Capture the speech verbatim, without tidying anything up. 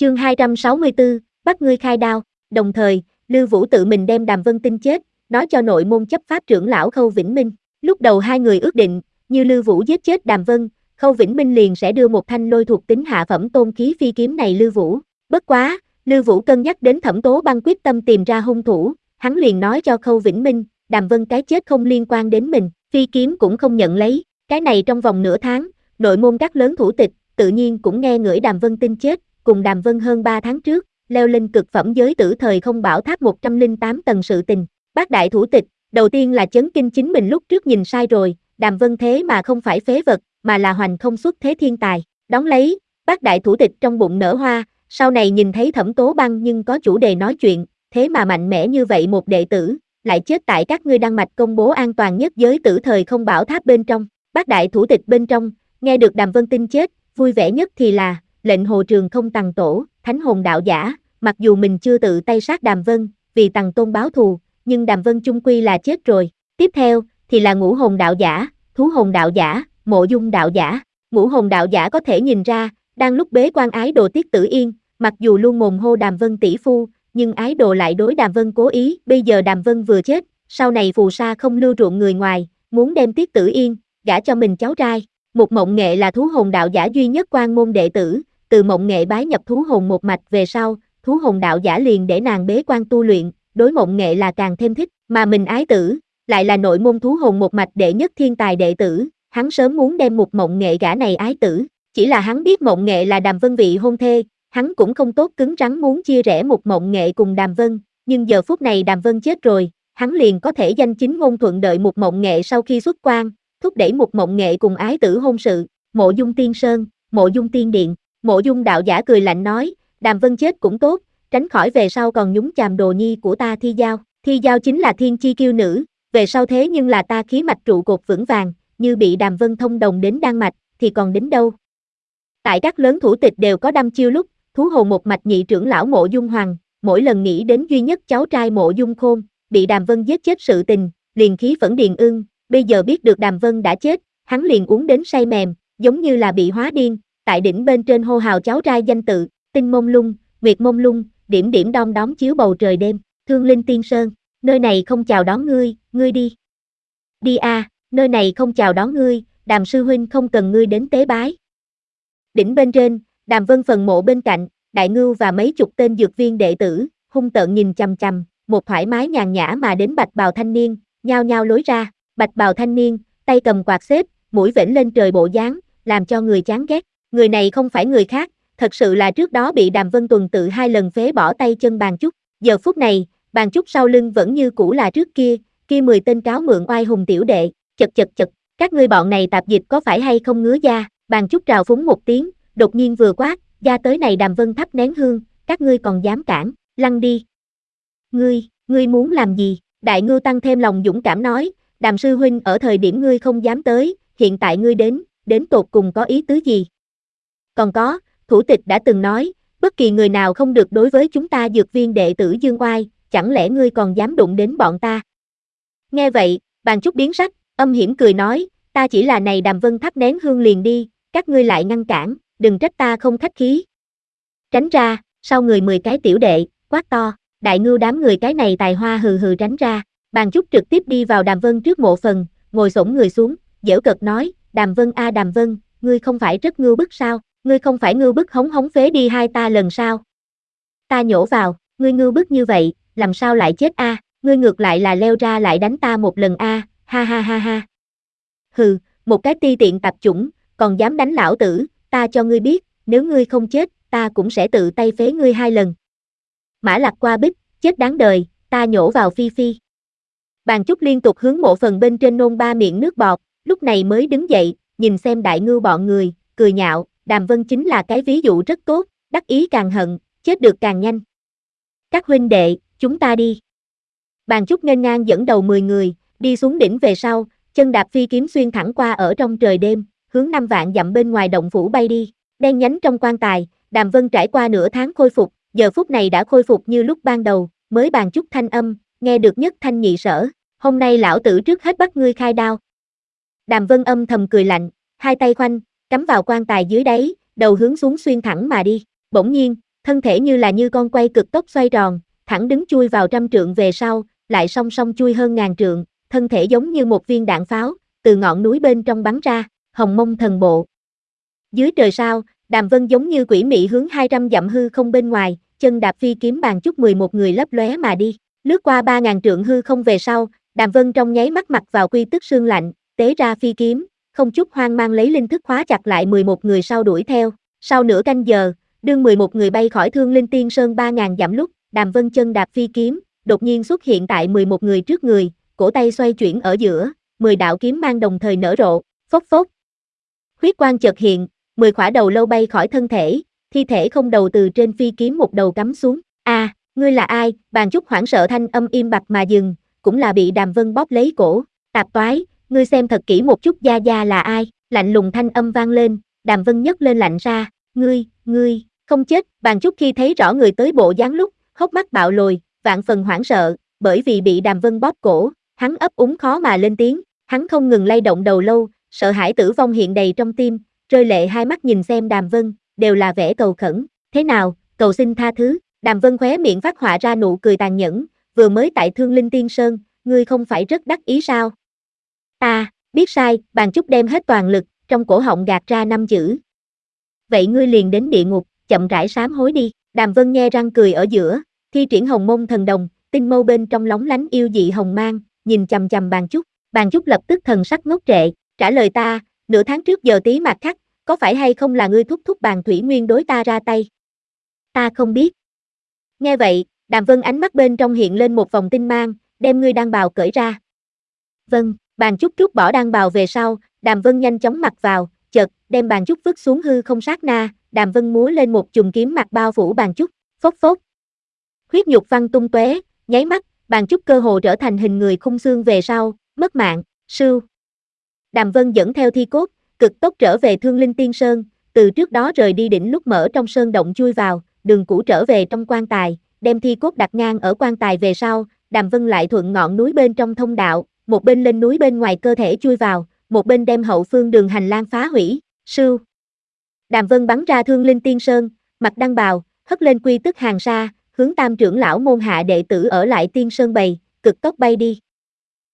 Chương hai trăm sáu mươi tư, bắt ngươi khai đao. Đồng thời, Lưu Vũ tự mình đem Đàm Vân tin chết, nói cho nội môn chấp pháp trưởng lão Khâu Vĩnh Minh. Lúc đầu hai người ước định, như Lưu Vũ giết chết Đàm Vân, Khâu Vĩnh Minh liền sẽ đưa một thanh lôi thuộc tính hạ phẩm tôn khí phi kiếm này Lưu Vũ. Bất quá, Lưu Vũ cân nhắc đến Thẩm Tố Băng quyết tâm tìm ra hung thủ, hắn liền nói cho Khâu Vĩnh Minh, Đàm Vân cái chết không liên quan đến mình, phi kiếm cũng không nhận lấy. Cái này trong vòng nửa tháng, nội môn các lớn thủ tịch, tự nhiên cũng nghe ngửi Đàm Vân tin chết, cùng Đàm Vân hơn ba tháng trước, leo lên cực phẩm giới tử thời không bảo tháp một trăm lẻ tám tầng sự tình. Bác đại thủ tịch, đầu tiên là chấn kinh chính mình lúc trước nhìn sai rồi, Đàm Vân thế mà không phải phế vật, mà là hoành không xuất thế thiên tài. Đón lấy, bác đại thủ tịch trong bụng nở hoa, sau này nhìn thấy Thẩm Tố Băng nhưng có chủ đề nói chuyện, thế mà mạnh mẽ như vậy một đệ tử, lại chết tại các ngươi đăng mạch công bố an toàn nhất giới tử thời không bảo tháp bên trong. Bác đại thủ tịch bên trong, nghe được Đàm Vân tin chết, vui vẻ nhất thì là, lệnh Hồ Trường Không Tằng Tổ, Thánh Hồn Đạo Giả, mặc dù mình chưa tự tay sát Đàm Vân, vì Tằng Tôn báo thù, nhưng Đàm Vân chung quy là chết rồi. Tiếp theo, thì là Ngũ Hồn Đạo Giả, Thú Hồn Đạo Giả, Mộ Dung Đạo Giả. Ngũ Hồn Đạo Giả có thể nhìn ra, đang lúc bế quan ái đồ Tiết Tử Yên, mặc dù luôn mồm hô Đàm Vân tỷ phu, nhưng ái đồ lại đối Đàm Vân cố ý, bây giờ Đàm Vân vừa chết, sau này phù sa không lưu ruộng người ngoài, muốn đem Tiết Tử Yên, gả cho mình cháu trai. Một Mộng Nghệ là Thú Hồn Đạo Giả duy nhất quan môn đệ tử, từ Mộng Nghệ bái nhập Thú Hồn một mạch về sau, Thú Hồn Đạo Giả liền để nàng bế quan tu luyện, đối Mộng Nghệ là càng thêm thích, mà mình ái tử, lại là nội môn Thú Hồn một mạch đệ nhất thiên tài đệ tử, hắn sớm muốn đem một Mộng Nghệ gả này ái tử, chỉ là hắn biết Mộng Nghệ là Đàm Vân vị hôn thê, hắn cũng không tốt cứng rắn muốn chia rẽ một Mộng Nghệ cùng Đàm Vân, nhưng giờ phút này Đàm Vân chết rồi, hắn liền có thể danh chính ngôn thuận đợi một Mộng Nghệ sau khi xuất quan, thúc đẩy một Mộng Nghệ cùng ái tử hôn sự. Mộ Dung Tiên Sơn, Mộ Dung Tiên Điện. Mộ Dung Đạo Giả cười lạnh nói, Đàm Vân chết cũng tốt, tránh khỏi về sau còn nhúng chàm đồ nhi của ta Thi Giao. Thi Giao chính là thiên chi kiêu nữ, về sau thế nhưng là ta khí mạch trụ cột vững vàng, như bị Đàm Vân thông đồng đến đan mạch, thì còn đến đâu. Tại các lớn thủ tịch đều có đăm chiêu lúc, Thú Hồn một mạch nhị trưởng lão Mộ Dung Hoàng, mỗi lần nghĩ đến duy nhất cháu trai Mộ Dung Khôn, bị Đàm Vân giết chết sự tình, liền khí phẫn điền ưng, bây giờ biết được Đàm Vân đã chết, hắn liền uống đến say mềm, giống như là bị hóa điên, tại đỉnh bên trên hô hào cháu trai danh tự, Tinh Mông Lung, Nguyệt Mông Lung, điểm điểm đom đóm chiếu bầu trời đêm, Thương Linh Tiên Sơn, nơi này không chào đón ngươi, ngươi đi. Đi a, à, nơi này không chào đón ngươi, Đàm sư huynh không cần ngươi đến tế bái. Đỉnh bên trên, Đàm Vân phần mộ bên cạnh, Đại Ngưu và mấy chục tên dược viên đệ tử, hung tợn nhìn chằm chằm, một thoải mái nhàn nhã mà đến bạch bào thanh niên, nhao nhao lối ra, bạch bào thanh niên, tay cầm quạt xếp, mũi vểnh lên trời bộ dáng, làm cho người chán ghét. Người này không phải người khác, thật sự là trước đó bị Đàm Vân Tuần tự hai lần phế bỏ tay chân Bàn Chúc. Giờ phút này, Bàn Chúc sau lưng vẫn như cũ là trước kia, kia mười tên cáo mượn oai hùng tiểu đệ, chật chật chật, các ngươi bọn này tạp dịch có phải hay không ngứa da. Bàn Chúc trào phúng một tiếng, đột nhiên vừa quát, ra tới này Đàm Vân thắp nén hương, các ngươi còn dám cản, lăn đi. Ngươi, ngươi muốn làm gì? Đại Ngưu tăng thêm lòng dũng cảm nói, Đàm sư huynh ở thời điểm ngươi không dám tới, hiện tại ngươi đến, đến tột cùng có ý tứ gì? Còn có, thủ tịch đã từng nói, bất kỳ người nào không được đối với chúng ta dược viên đệ tử dương oai, chẳng lẽ ngươi còn dám đụng đến bọn ta? Nghe vậy, Bàn Chúc biến sắc, âm hiểm cười nói, ta chỉ là này Đàm Vân thắp nén hương liền đi, các ngươi lại ngăn cản, đừng trách ta không khách khí. Tránh ra, sau người mười cái tiểu đệ, quát to, Đại Ngưu đám người cái này tài hoa hừ hừ tránh ra. Bàn Chúc trực tiếp đi vào Đàm Vân trước mộ phần, ngồi xổm người xuống, giễu cợt nói, Đàm Vân a à Đàm Vân, ngươi không phải rất ngưu bức sao, ngươi không phải ngưu bức hống hống phế đi hai ta lần sao? Ta nhổ vào, ngươi ngưu bức như vậy, làm sao lại chết a? À? Ngươi ngược lại là leo ra lại đánh ta một lần a, à? Ha ha ha ha. Hừ, một cái ti tiện tạp chủng, còn dám đánh lão tử, ta cho ngươi biết, nếu ngươi không chết, ta cũng sẽ tự tay phế ngươi hai lần. Mã Lạc qua bích, chết đáng đời, ta nhổ vào phi phi. Bàn Chúc liên tục hướng mộ phần bên trên nôn ba miệng nước bọt, lúc này mới đứng dậy, nhìn xem Đại Ngưu bọn người, cười nhạo, Đàm Vân chính là cái ví dụ rất tốt, đắc ý càng hận, chết được càng nhanh. Các huynh đệ, chúng ta đi. Bàn Chúc nghênh ngang dẫn đầu mười người, đi xuống đỉnh về sau, chân đạp phi kiếm xuyên thẳng qua ở trong trời đêm, hướng năm vạn dặm bên ngoài động phủ bay đi. Đen nhánh trong quan tài, Đàm Vân trải qua nửa tháng khôi phục, giờ phút này đã khôi phục như lúc ban đầu, mới Bàn Chúc thanh âm, nghe được nhất thanh nhị sở, hôm nay lão tử trước hết bắt ngươi khai đao. Đàm Vân âm thầm cười lạnh, hai tay khoanh, cắm vào quan tài dưới đáy, đầu hướng xuống xuyên thẳng mà đi. Bỗng nhiên, thân thể như là như con quay cực tốc xoay tròn, thẳng đứng chui vào trăm trượng về sau, lại song song chui hơn ngàn trượng, thân thể giống như một viên đạn pháo, từ ngọn núi bên trong bắn ra, Hồng Mông Thần Bộ. Dưới trời sao, Đàm Vân giống như quỷ mị hướng hai trăm dặm hư không bên ngoài, chân đạp phi kiếm bàn chúc mười một người lấp lóe mà đi, lướt qua ba ngàn trượng hư không về sau, Đàm Vân trong nháy mắt mặc vào quy tức sương lạnh, tế ra phi kiếm, không chút hoang mang lấy linh thức khóa chặt lại mười một người sau đuổi theo. Sau nửa canh giờ, đương mười một người bay khỏi Thương Linh Tiên Sơn ba ngàn dặm lúc, Đàm Vân chân đạp phi kiếm, đột nhiên xuất hiện tại mười một người trước người, cổ tay xoay chuyển ở giữa, mười đạo kiếm mang đồng thời nở rộ, phốc phốc. Huyết quang chợt hiện, mười khỏa đầu lâu bay khỏi thân thể, thi thể không đầu từ trên phi kiếm một đầu cắm xuống. A, à, ngươi là ai? Bàn Trúc hoảng sợ thanh âm im bặt mà dừng, cũng là bị Đàm Vân bóp lấy cổ. Tạp toái, ngươi xem thật kỹ một chút gia gia là ai? Lạnh lùng thanh âm vang lên, Đàm Vân nhấc lên lạnh ra, ngươi, ngươi, không chết. Bàn Trúc khi thấy rõ người tới bộ dáng lúc, hốc mắt bạo lồi, vạn phần hoảng sợ, bởi vì bị Đàm Vân bóp cổ, hắn ấp úng khó mà lên tiếng, hắn không ngừng lay động đầu lâu, sợ hãi tử vong hiện đầy trong tim, rơi lệ hai mắt nhìn xem Đàm Vân, đều là vẻ cầu khẩn, thế nào, cầu xin tha thứ. Đàm Vân khóe miệng phát họa ra nụ cười tàn nhẫn, vừa mới tại Thương Linh Tiên Sơn, ngươi không phải rất đắc ý sao? Ta, biết sai. Bàn Trúc đem hết toàn lực, trong cổ họng gạt ra năm chữ. Vậy ngươi liền đến địa ngục, chậm rãi sám hối đi. Đàm Vân nhe răng cười ở giữa, thi triển Hồng Mông Thần Đồng, tinh mâu bên trong lóng lánh yêu dị hồng mang, nhìn chằm chằm Bàn Trúc. Bàn Trúc lập tức thần sắc ngốc trệ, trả lời ta, nửa tháng trước giờ tí mạt khắc, có phải hay không là ngươi thúc thúc Bàn Thủy Nguyên đối ta ra tay? Ta không biết. Nghe vậy, Đàm Vân ánh mắt bên trong hiện lên một vòng tinh mang, đem ngươi đan bào cởi ra. Vâng. Bàn Trúc trút bỏ đan bào về sau, Đàm Vân nhanh chóng mặc vào, chợt đem Bàn Trúc vứt xuống hư không sát na, Đàm Vân múa lên một chùm kiếm mặc bao phủ Bàn Trúc, phốc phốc. Huyết nhục văng tung tóe, nháy mắt, Bàn Trúc cơ hồ trở thành hình người khung xương về sau, mất mạng, sưu. Đàm Vân dẫn theo thi cốt, cực tốc trở về Thương Linh Tiên Sơn, từ trước đó rời đi đỉnh lúc mở trong sơn động chui vào, đường cũ trở về trong quan tài, đem thi cốt đặt ngang ở quan tài về sau, Đàm Vân lại thuận ngọn núi bên trong thông đạo, một bên lên núi bên ngoài cơ thể chui vào, một bên đem hậu phương đường hành lang phá hủy, sưu. Đàm Vân bắn ra Thương Linh Tiên Sơn, mặc đăng bào, hất lên quy tức hàng sa, hướng tam trưởng lão môn hạ đệ tử ở lại Tiên Sơn bày, cực tốc bay đi.